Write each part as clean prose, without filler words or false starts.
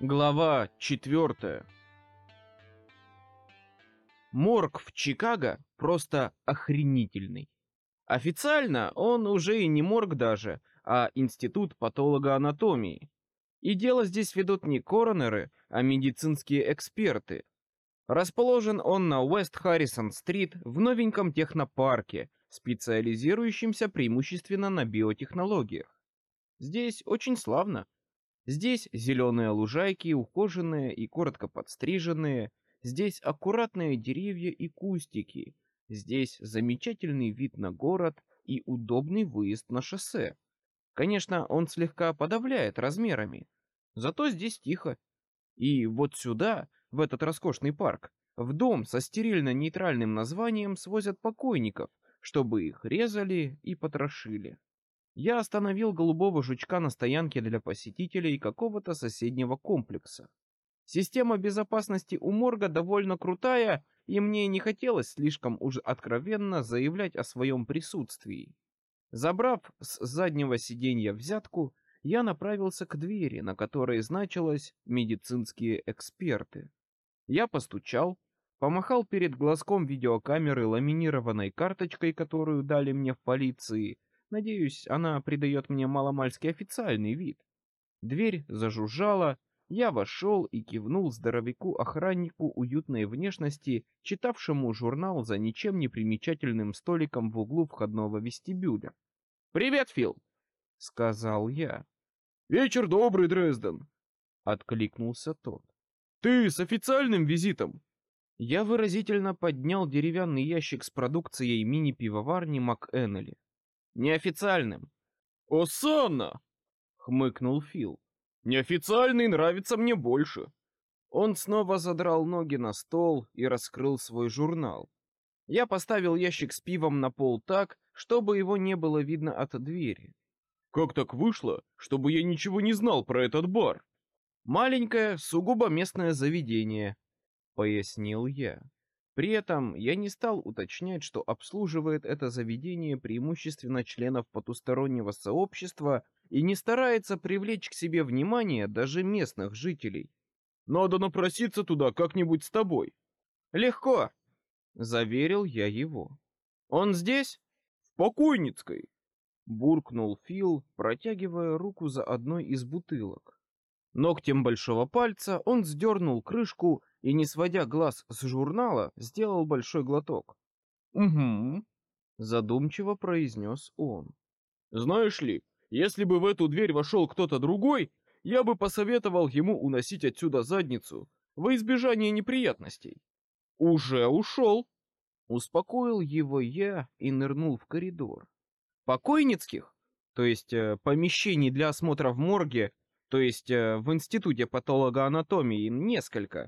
Глава 4. Морг в Чикаго просто охренительный. Официально он уже и не морг даже, а институт патологоанатомии. И дело здесь ведут не коронеры, а медицинские эксперты. Расположен он на Уэст-Харрисон-стрит в новеньком технопарке, специализирующемся преимущественно на биотехнологиях. Здесь очень славно. Здесь зеленые лужайки, ухоженные и коротко подстриженные. Здесь аккуратные деревья и кустики. Здесь замечательный вид на город и удобный выезд на шоссе. Конечно, он слегка подавляет размерами. Зато здесь тихо. И вот сюда, в этот роскошный парк, в дом со стерильно-нейтральным названием свозят покойников, чтобы их резали и потрошили. Я остановил голубого жучка на стоянке для посетителей какого-то соседнего комплекса. Система безопасности у морга довольно крутая, и мне не хотелось слишком уж откровенно заявлять о своем присутствии. Забрав с заднего сиденья взятку, я направился к двери, на которой значилось «Медицинские эксперты». Я постучал, помахал перед глазком видеокамеры ламинированной карточкой, которую дали мне в полиции. Надеюсь, она придает мне маломальски официальный вид. Дверь зажужжала, я вошел и кивнул здоровяку-охраннику уютной внешности, читавшему журнал за ничем не примечательным столиком в углу входного вестибюля. «Привет, Фил!» — сказал я. «Вечер добрый, Дрезден!» — откликнулся тот. «Ты с официальным визитом?» Я выразительно поднял деревянный ящик с продукцией мини-пивоварни МакЭннелли. «Неофициальным». «Осанна!» — хмыкнул Фил. «Неофициальный нравится мне больше». Он снова задрал ноги на стол и раскрыл свой журнал. Я поставил ящик с пивом на пол так, чтобы его не было видно от двери. «Как так вышло, чтобы я ничего не знал про этот бар?» «Маленькое, сугубо местное заведение», — пояснил я. При этом я не стал уточнять, что обслуживает это заведение преимущественно членов потустороннего сообщества и не старается привлечь к себе внимание даже местных жителей. «Надо напроситься туда как-нибудь с тобой». «Легко», — заверил я его. «Он здесь?» «В Покойницкой», — буркнул Фил, протягивая руку за одной из бутылок. Ногтем большого пальца он сдернул крышку и, не сводя глаз с журнала, сделал большой глоток. «Угу», — задумчиво произнес он. «Знаешь ли, если бы в эту дверь вошел кто-то другой, я бы посоветовал ему уносить отсюда задницу во избежание неприятностей». «Уже ушел», — успокоил его я и нырнул в коридор. «Покойницких, то есть помещений для осмотра в морге, то есть в институте патологоанатомии, несколько.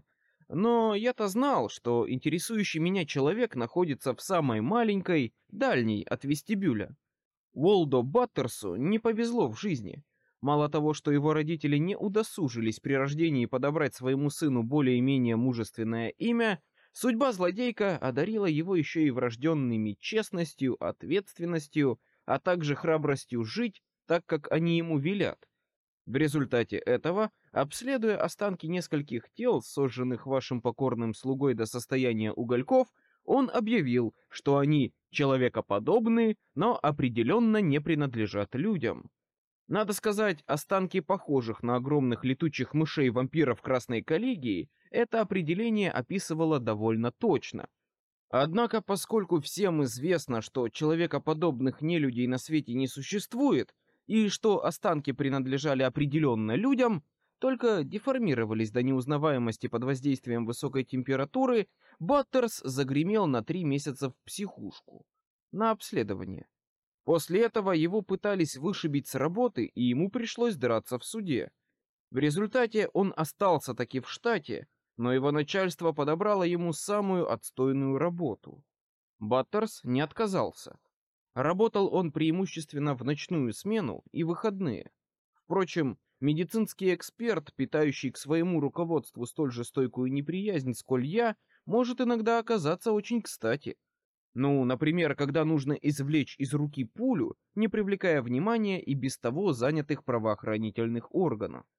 Но я-то знал, что интересующий меня человек находится в самой маленькой, дальней от вестибюля. Уолдо Баттерсу не повезло в жизни. Мало того, что его родители не удосужились при рождении подобрать своему сыну более-менее мужественное имя, судьба злодейка одарила его еще и врожденными честностью, ответственностью, а также храбростью жить так, как они ему велят. В результате этого, обследуя останки нескольких тел, сожженных вашим покорным слугой до состояния угольков, он объявил, что они человекоподобны, но определенно не принадлежат людям. Надо сказать, останки похожих на огромных летучих мышей-вампиров Красной коллегии это определение описывало довольно точно. Однако, поскольку всем известно, что человекоподобных нелюдей на свете не существует, и что останки принадлежали определенно людям, только деформировались до неузнаваемости под воздействием высокой температуры, Баттерс загремел на 3 месяца в психушку на обследование. После этого его пытались вышибить с работы, и ему пришлось драться в суде. В результате он остался таки в штате, но его начальство подобрало ему самую отстойную работу. Баттерс не отказался. Работал он преимущественно в ночную смену и выходные. Впрочем, медицинский эксперт, питающий к своему руководству столь же стойкую неприязнь, сколь я, может иногда оказаться очень кстати. Ну, например, когда нужно извлечь из руки пулю, не привлекая внимания и без того занятых правоохранительных органов.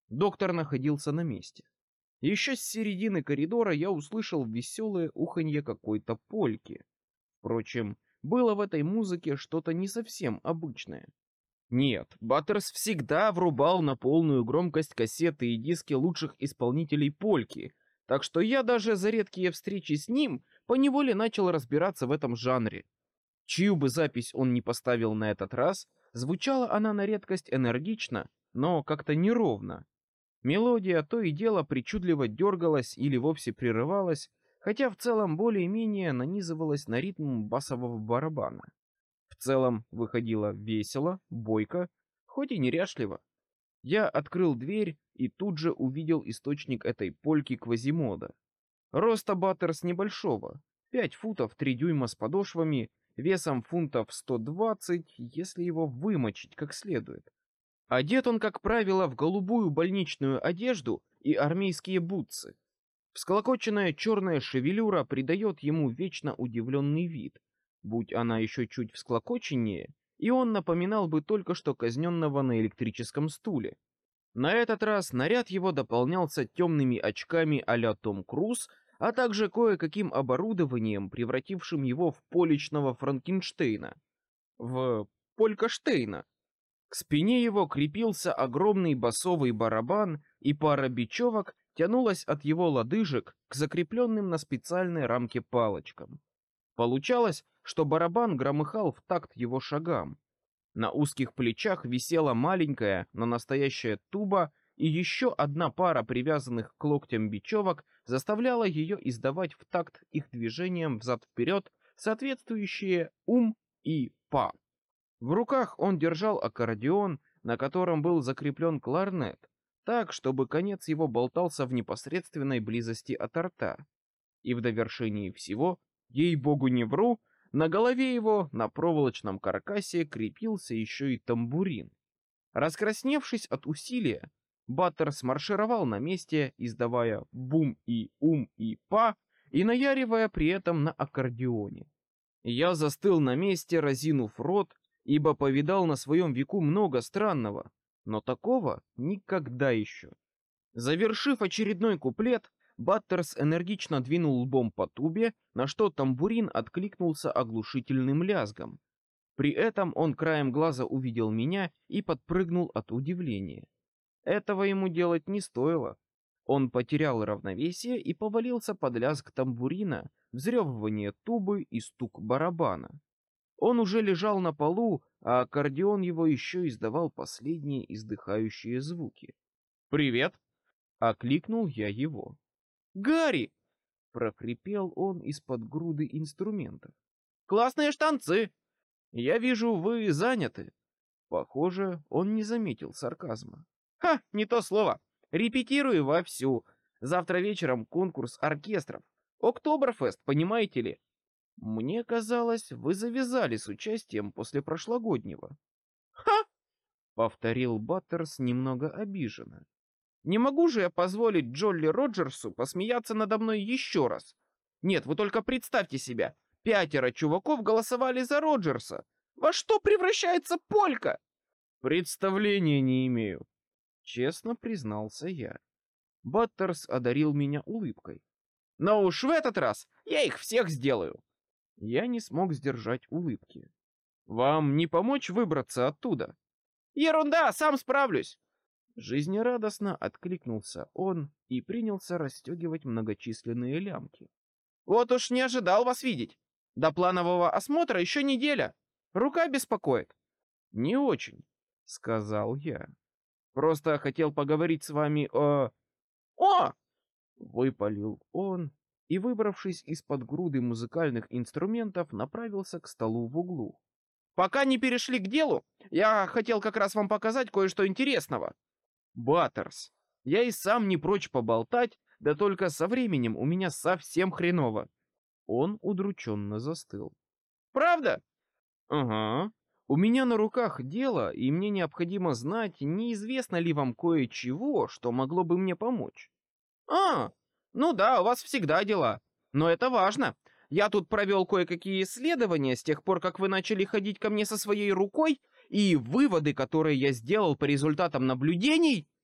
Доктор находился на месте. Еще с середины коридора я услышал веселое уханье какой-то польки. Впрочем, было в этой музыке что-то не совсем обычное. Нет, Баттерс всегда врубал на полную громкость кассеты и диски лучших исполнителей польки, так что я даже за редкие встречи с ним поневоле начал разбираться в этом жанре. Чью бы запись он ни поставил на этот раз, звучала она на редкость энергично, но как-то неровно. Мелодия то и дело причудливо дергалась или вовсе прерывалась, хотя в целом более-менее нанизывалась на ритм басового барабана. В целом выходило весело, бойко, хоть и неряшливо. Я открыл дверь и тут же увидел источник этой польки Квазимода. Роста Баттерс небольшого, 5 футов 3 дюйма с подошвами, весом фунтов 120, если его вымочить как следует. Одет он, как правило, в голубую больничную одежду и армейские бутсы. Всклокоченная черная шевелюра придает ему вечно удивленный вид. Будь она еще чуть всклокоченнее, и он напоминал бы только что казненного на электрическом стуле. На этот раз наряд его дополнялся темными очками а-ля Том Круз, а также кое-каким оборудованием, превратившим его в поличного Франкенштейна. В Полькаштейна. К спине его крепился огромный басовый барабан, и пара бечевок тянулась от его лодыжек к закрепленным на специальной рамке палочкам. Получалось, что барабан громыхал в такт его шагам. На узких плечах висела маленькая, но настоящая туба, и еще одна пара привязанных к локтям бечевок заставляла ее издавать в такт их движением взад-вперед соответствующие ум и па. В руках он держал аккордеон, на котором был закреплен кларнет, так, чтобы конец его болтался в непосредственной близости от рта. И в довершении всего, ей-богу не вру, на голове его на проволочном каркасе крепился еще и тамбурин. Раскрасневшись от усилия, Баттерс маршировал на месте, издавая бум и ум и па, и наяривая при этом на аккордеоне. Я застыл на месте, разинув рот, ибо повидал на своем веку много странного, но такого никогда еще. Завершив очередной куплет, Баттерс энергично двинул лбом по тубе, на что тамбурин откликнулся оглушительным лязгом. При этом он краем глаза увидел меня и подпрыгнул от удивления. Этого ему делать не стоило. Он потерял равновесие и повалился под лязг тамбурина, взрёвывание тубы и стук барабана. Он уже лежал на полу, а аккордеон его еще издавал последние издыхающие звуки. «Привет!» — окликнул я его. «Гарри!» — прохрипел он из-под груды инструментов. «Классные штанцы! Я вижу, вы заняты». Похоже, он не заметил сарказма. «Ха, не то слово. Репетирую вовсю. Завтра вечером конкурс оркестров. Октоберфест, понимаете ли? Мне казалось, вы завязали с участием после прошлогоднего». «Ха!» — повторил Баттерс немного обиженно. «Не могу же я позволить Джолли Роджерсу посмеяться надо мной еще раз. Нет, вы только представьте себя. 5 чуваков голосовали за Роджерса. Во что превращается полька?» «Представления не имею», — честно признался я. Баттерс одарил меня улыбкой. «Но уж в этот раз я их всех сделаю». Я не смог сдержать улыбки. «Вам не помочь выбраться оттуда?» «Ерунда, сам справлюсь!» Жизнерадостно откликнулся он и принялся расстегивать многочисленные лямки. «Вот уж не ожидал вас видеть. До планового осмотра еще неделя. Рука беспокоит». «Не очень», — сказал я. «Просто хотел поговорить с вами о...» «О!» — выпалил он и, выбравшись из-под груды музыкальных инструментов, направился к столу в углу. «Пока не перешли к делу, я хотел как раз вам показать кое-что интересного». «Баттерс, я и сам не прочь поболтать, да только со временем у меня совсем хреново». Он удрученно застыл. «Правда?» «Ага. У меня на руках дело, и мне необходимо знать, неизвестно ли вам кое-чего, что могло бы мне помочь». «А, ну да, у вас всегда дела. Но это важно. Я тут провел кое-какие исследования с тех пор, как вы начали ходить ко мне со своей рукой, и выводы, которые я сделал по результатам наблюдений...»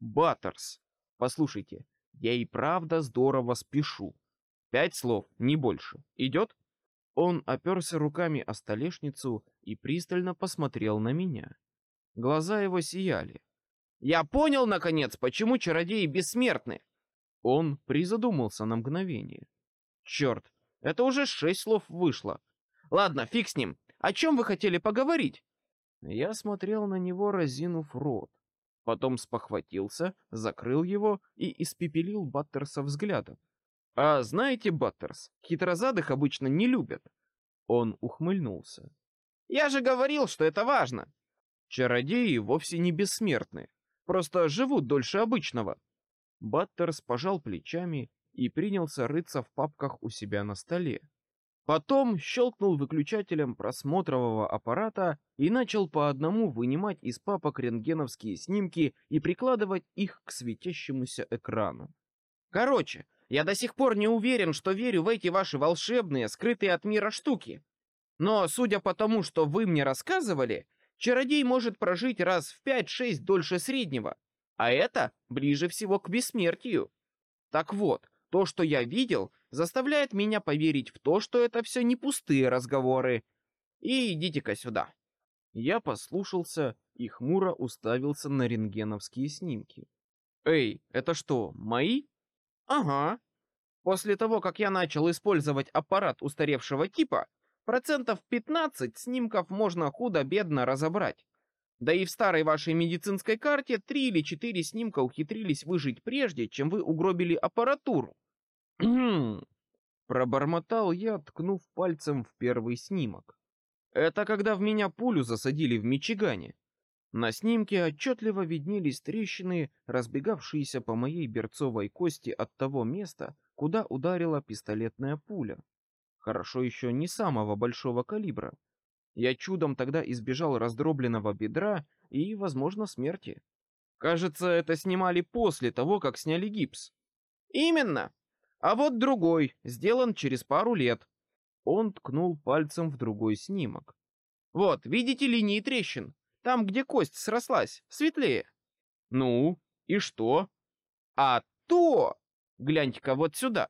Баттерс, послушайте, я и правда здорово спешу. 5 слов, не больше. Идет? Он оперся руками о столешницу и пристально посмотрел на меня. Глаза его сияли. Я понял, наконец, почему чародеи бессмертны. Он призадумался на мгновение. Черт, это уже 6 слов вышло. Ладно, фиг с ним. О чем вы хотели поговорить? Я смотрел на него, разинув рот. Потом спохватился, закрыл его и испепелил Баттерса взглядом. А знаете, Баттерс, хитрозадых обычно не любят. Он ухмыльнулся. Я же говорил, что это важно. Чародеи вовсе не бессмертны, просто живут дольше обычного. Баттерс пожал плечами и принялся рыться в папках у себя на столе. Потом щелкнул выключателем просмотрового аппарата и начал по одному вынимать из папок рентгеновские снимки и прикладывать их к светящемуся экрану. Короче, я до сих пор не уверен, что верю в эти ваши волшебные, скрытые от мира штуки. Но, судя по тому, что вы мне рассказывали, чародей может прожить раз в 5-6 дольше среднего, а это ближе всего к бессмертию. Так вот, то, что я видел, заставляет меня поверить в то, что это все не пустые разговоры. И идите-ка сюда. Я послушался и хмуро уставился на рентгеновские снимки. Эй, это что, мои? Ага. После того, как я начал использовать аппарат устаревшего типа, 15% снимков можно худо-бедно разобрать. Да и в старой вашей медицинской карте 3 или 4 снимка ухитрились выжить прежде, чем вы угробили аппаратуру. Пробормотал я, ткнув пальцем в первый снимок. Это когда в меня пулю засадили в Мичигане. На снимке отчетливо виднелись трещины, разбегавшиеся по моей берцовой кости от того места, куда ударила пистолетная пуля. Хорошо еще не самого большого калибра. Я чудом тогда избежал раздробленного бедра и, возможно, смерти. Кажется, это снимали после того, как сняли гипс. Именно. А вот другой, сделан через пару лет. Он ткнул пальцем в другой снимок. Вот, видите линии трещин? Там, где кость срослась, светлее. Ну, и что? А то! Гляньте-ка вот сюда.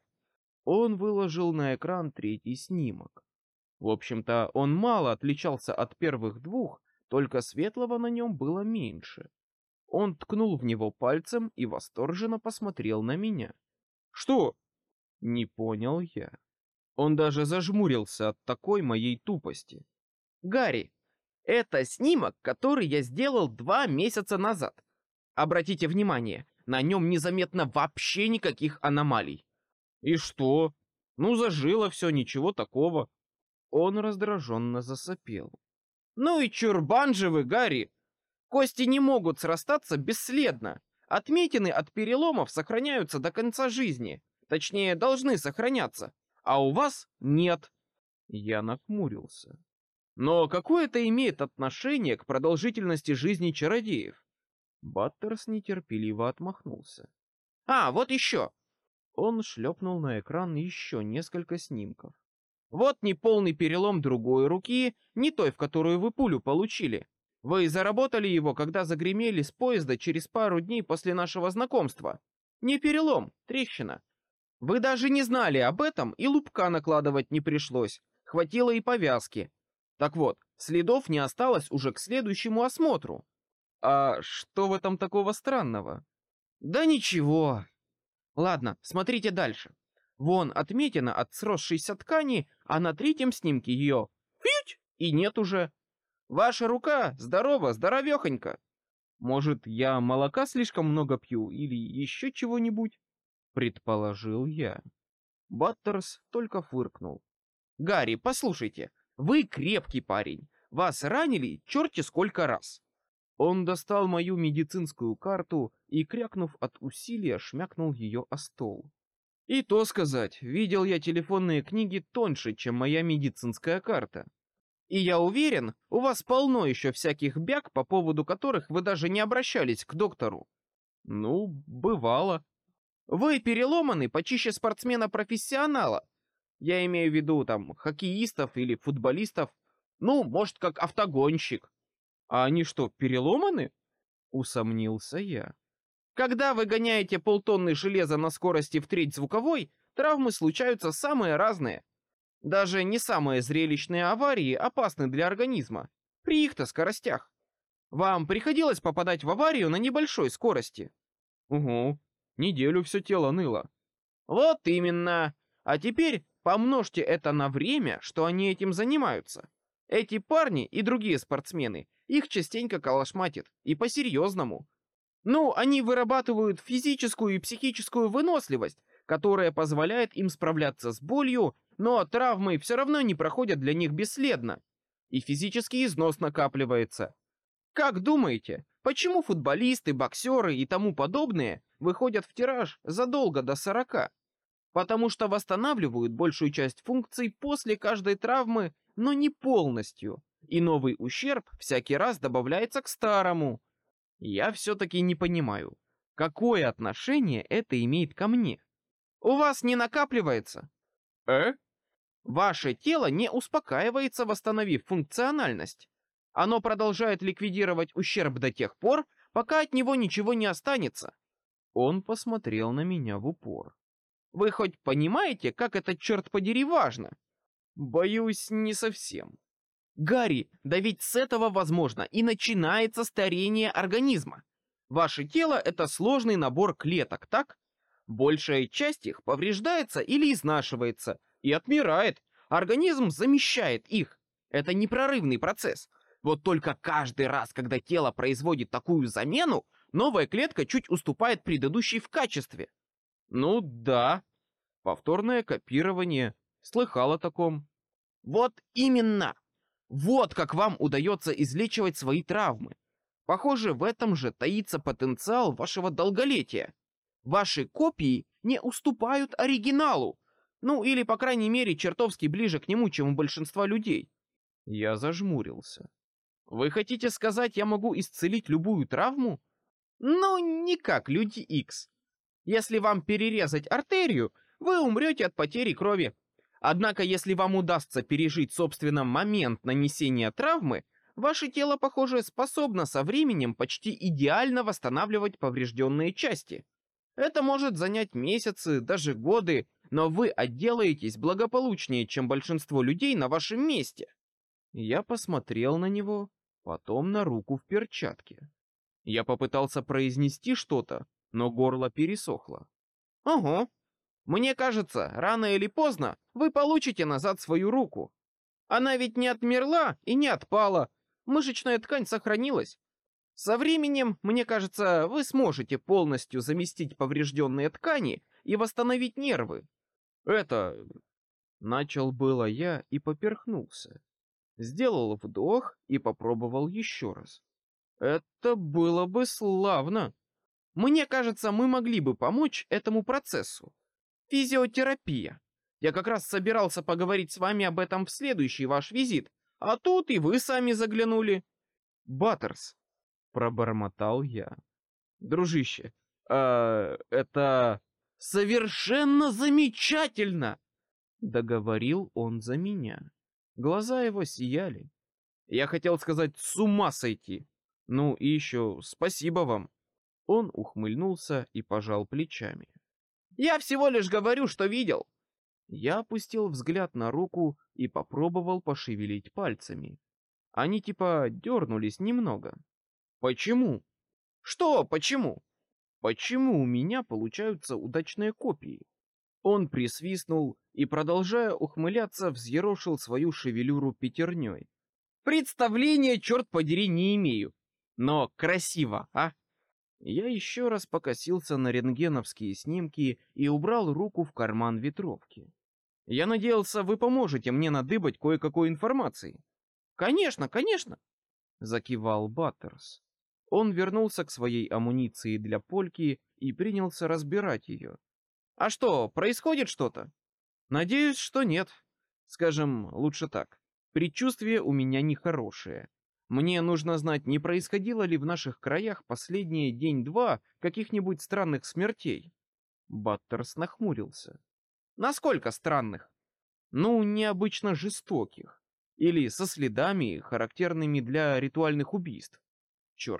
Он выложил на экран третий снимок. В общем-то, он мало отличался от первых двух, только светлого на нем было меньше. Он ткнул в него пальцем и восторженно посмотрел на меня. Что? Не понял я. Он даже зажмурился от такой моей тупости. Гарри, это снимок, который я сделал 2 месяца назад. Обратите внимание, на нем незаметно вообще никаких аномалий. И что? Ну, зажило все, ничего такого. Он раздраженно засопел. Ну и чурбан же вы, Гарри! Кости не могут срастаться бесследно. Отметины от переломов сохраняются до конца жизни. Точнее, должны сохраняться. А у вас нет. Я нахмурился. Но какое это имеет отношение к продолжительности жизни чародеев? Баттерс нетерпеливо отмахнулся. А, вот еще. Он шлепнул на экран еще несколько снимков. Вот неполный перелом другой руки, не той, в которую вы пулю получили. Вы заработали его, когда загремели с поезда через пару дней после нашего знакомства. Не перелом, трещина. Вы даже не знали об этом, и лупка накладывать не пришлось. Хватило и повязки. Так вот, следов не осталось уже к следующему осмотру. А что в этом такого странного? Да ничего. Ладно, смотрите дальше. Вон отметина от сросшейся ткани, а на третьем снимке ее фить, и нет уже. Ваша рука здорова, здоровехонька. Может, я молока слишком много пью или еще чего-нибудь? Предположил я. Баттерс только фыркнул. Гарри, послушайте, вы крепкий парень. Вас ранили черти сколько раз. Он достал мою медицинскую карту и, крякнув от усилия, шмякнул ее о стол. И то сказать, видел я телефонные книги тоньше, чем моя медицинская карта. И я уверен, у вас полно еще всяких бяг, по поводу которых вы даже не обращались к доктору. Ну, бывало. Вы переломаны почище спортсмена-профессионала. Я имею в виду там хоккеистов или футболистов. Ну, может, как автогонщик. А они что, переломаны? Усомнился я. Когда вы гоняете полтонны железа на скорости в треть звуковой, травмы случаются самые разные. Даже не самые зрелищные аварии опасны для организма при их-то скоростях. Вам приходилось попадать в аварию на небольшой скорости? Угу, неделю все тело ныло. Вот именно. А теперь помножьте это на время, что они этим занимаются. Эти парни и другие спортсмены, их частенько калашматит, и по-серьезному. Ну, они вырабатывают физическую и психическую выносливость, которая позволяет им справляться с болью, но травмы все равно не проходят для них бесследно. И физический износ накапливается. Как думаете, почему футболисты, боксеры и тому подобные выходят в тираж задолго до 40? Потому что восстанавливают большую часть функций после каждой травмы, но не полностью, и новый ущерб всякий раз добавляется к старому. Я все-таки не понимаю, какое отношение это имеет ко мне. У вас не накапливается? Ваше тело не успокаивается, восстановив функциональность. Оно продолжает ликвидировать ущерб до тех пор, пока от него ничего не останется. Он посмотрел на меня в упор. Вы хоть понимаете, как это, черт подери, важно? Боюсь, не совсем. Гарри, да ведь с этого, возможно, и начинается старение организма. Ваше тело — это сложный набор клеток, так? Большая часть их повреждается или изнашивается и отмирает. Организм замещает их. Это непрерывный процесс. Вот только каждый раз, когда тело производит такую замену, новая клетка чуть уступает предыдущей в качестве. Ну да, повторное копирование. Слыхал о таком. Вот именно. Вот как вам удается излечивать свои травмы. Похоже, в этом же таится потенциал вашего долголетия. Ваши копии не уступают оригиналу. Ну, или, по крайней мере, чертовски ближе к нему, чем у большинства людей. Я зажмурился. Вы хотите сказать, я могу исцелить любую травму? Ну, не как Люди Икс. Если вам перерезать артерию, вы умрете от потери крови. Однако, если вам удастся пережить, собственно, момент нанесения травмы, ваше тело, похоже, способно со временем почти идеально восстанавливать поврежденные части. Это может занять месяцы, даже годы, но вы отделаетесь благополучнее, чем большинство людей на вашем месте. Я посмотрел на него, потом на руку в перчатке. Я попытался произнести что-то, но горло пересохло. Ого. Мне кажется, рано или поздно вы получите назад свою руку. Она ведь не отмерла и не отпала. Мышечная ткань сохранилась. Со временем, мне кажется, вы сможете полностью заместить поврежденные ткани и восстановить нервы. Это... Начал было я и поперхнулся. Сделал вдох и попробовал еще раз. Это было бы славно. Мне кажется, мы могли бы помочь этому процессу. Физиотерапия. Я как раз собирался поговорить с вами об этом в следующий ваш визит, а тут и вы сами заглянули. Баттерс, пробормотал я. Дружище, это совершенно замечательно, договорил он за меня. Глаза его сияли. Я хотел сказать с ума сойти. Ну и еще спасибо вам. Он ухмыльнулся и пожал плечами. Я всего лишь говорю, что видел. Я опустил взгляд на руку и попробовал пошевелить пальцами. Они типа дернулись немного. Почему? Что почему? Почему у меня получаются удачные копии? Он присвистнул и, продолжая ухмыляться, взъерошил свою шевелюру пятерней. Представления, черт подери, не имею. Но красиво, а? Я еще раз покосился на рентгеновские снимки и убрал руку в карман ветровки. Я надеялся, вы поможете мне надыбать кое-какой информации. Конечно, конечно, закивал Баттерс. Он вернулся к своей амуниции для польки и принялся разбирать ее. А что, происходит что-то? Надеюсь, что нет. Скажем, лучше так. Предчувствие у меня нехорошее. Мне нужно знать, не происходило ли в наших краях последние день-два каких-нибудь странных смертей. Баттерс нахмурился. Насколько странных? Ну, необычно жестоких. Или со следами, характерными для ритуальных убийств. Черт,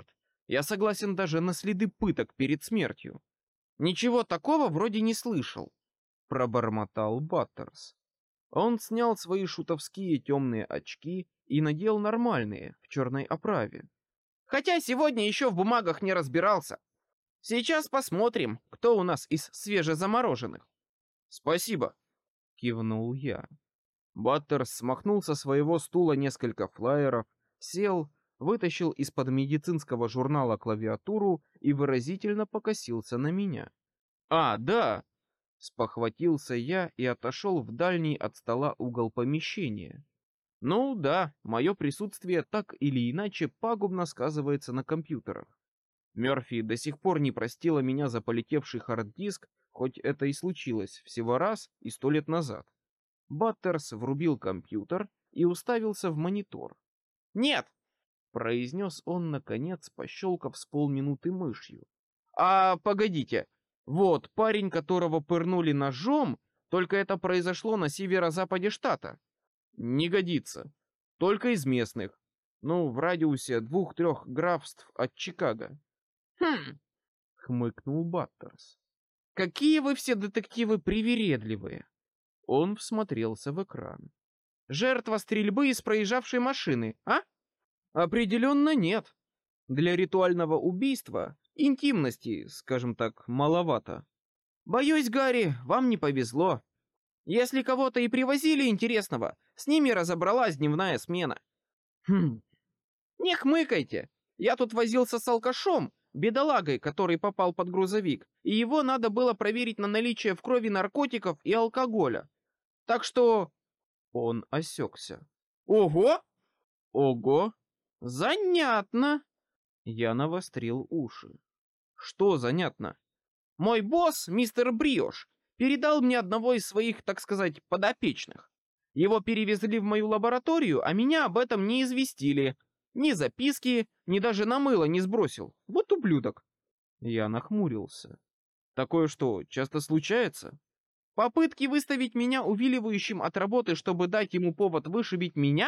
Я согласен даже на следы пыток перед смертью. Ничего такого вроде не слышал, пробормотал Баттерс. Он снял свои шутовские темные очки и надел нормальные в черной оправе. Хотя сегодня еще в бумагах не разбирался. Сейчас посмотрим, кто у нас из свежезамороженных. Спасибо, кивнул я. Баттерс смахнул со своего стула несколько флаеров, сел, вытащил из-под медицинского журнала клавиатуру и выразительно покосился на меня. А, да, спохватился я и отошел в дальний от стола угол помещения. Ну да, мое присутствие так или иначе пагубно сказывается на компьютерах. Мёрфи до сих пор не простила меня за полетевший хард-диск, хоть это и случилось всего раз и 100 лет назад. Баттерс врубил компьютер и уставился в монитор. «Нет!» — произнес он, наконец, пощелкав с полминуты мышью. «А, погодите, вот парень, которого пырнули ножом, только это произошло на северо-западе штата. Не годится. Только из местных. Ну, в радиусе 2-3 графств от Чикаго». «Хм!» — хмыкнул Баттерс. «Какие вы все детективы привередливые!» Он всмотрелся в экран. «Жертва стрельбы из проезжавшей машины, а?» «Определенно нет. Для ритуального убийства интимности, скажем так, маловато. Боюсь, Гарри, вам не повезло. Если кого-то и привозили интересного, с ними разобралась дневная смена». «Хм, не хмыкайте. Я тут возился с алкашом, бедолагой, который попал под грузовик, и его надо было проверить на наличие в крови наркотиков и алкоголя. Так что...» Он осекся. «Ого! Ого! Занятно!» Я навострил уши. «Что занятно?» «Мой босс, мистер Бриош, передал мне одного из своих, так сказать, подопечных. Его перевезли в мою лабораторию, а меня об этом не известили. Ни записки, ни даже на мыло не сбросил. Вот ублюдок!» Я нахмурился. «Такое что, часто случается?» «Попытки выставить меня увиливающим от работы, чтобы дать ему повод вышибить меня?»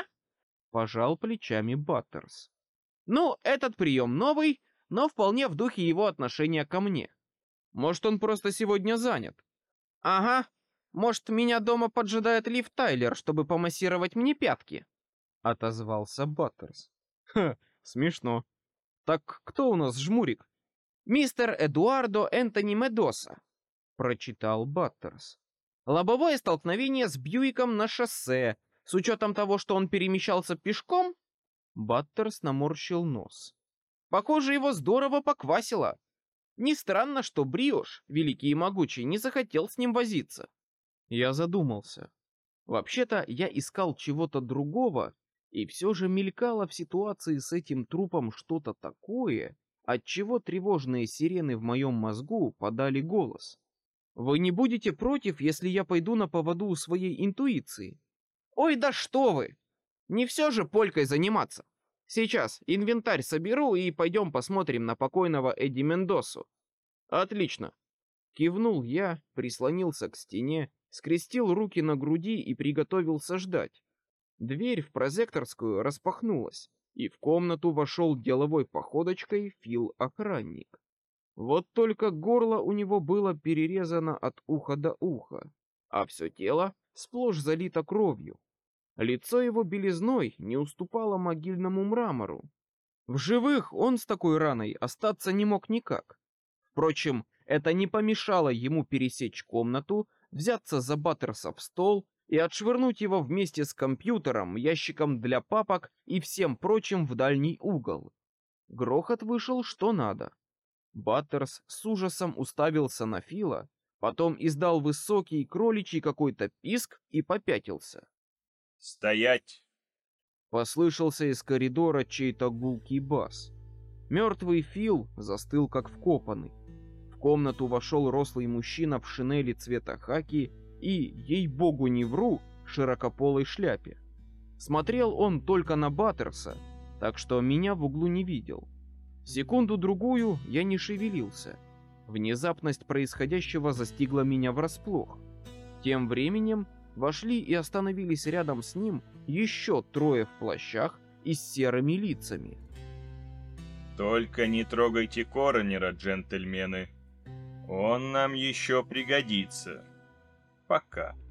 Пожал плечами Баттерс. «Ну, этот прием новый, но вполне в духе его отношения ко мне. Может, он просто сегодня занят?» «Ага, может, меня дома поджидает Лив Тайлер, чтобы помассировать мне пятки?» Отозвался Баттерс. «Ха, смешно. Так кто у нас жмурик?» «Мистер Эдуардо Энтони Медоса», — прочитал Баттерс. «Лобовое столкновение с Бьюиком на шоссе, с учетом того, что он перемещался пешком?» Баттерс наморщил нос. «Похоже, его здорово поквасило. Не странно, что Бриош, великий и могучий, не захотел с ним возиться». Я задумался. Вообще-то я искал чего-то другого, и все же мелькало в ситуации с этим трупом что-то такое, отчего тревожные сирены в моем мозгу подали голос. «Вы не будете против, если я пойду на поводу у своей интуиции?» «Ой, да что вы! Не все же полькой заниматься. Сейчас инвентарь соберу и пойдем посмотрим на покойного Эдди Мендосу». «Отлично!» Кивнул я, прислонился к стене, скрестил руки на груди и приготовился ждать. Дверь в прозекторскую распахнулась, и в комнату вошел деловой походочкой Фил-охранник. Вот только горло у него было перерезано от уха до уха, а все тело сплошь залито кровью. Лицо его белизной не уступало могильному мрамору. В живых он с такой раной остаться не мог никак. Впрочем, это не помешало ему пересечь комнату, взяться за Баттерса в стол и отшвырнуть его вместе с компьютером, ящиком для папок и всем прочим в дальний угол. Грохот вышел что надо. Баттерс с ужасом уставился на Фила, потом издал высокий кроличий какой-то писк и попятился. «Стоять!» Послышался из коридора чей-то гулкий бас. Мертвый Фил застыл как вкопанный. В комнату вошел рослый мужчина в шинели цвета хаки и, ей-богу не вру, широкополой шляпе. Смотрел он только на Баттерса, так что меня в углу не видел. Секунду-другую я не шевелился. Внезапность происходящего застигла меня врасплох. Тем временем вошли и остановились рядом с ним еще 3 в плащах и с серыми лицами. Только не трогайте коронера, джентльмены. Он нам еще пригодится. Пока.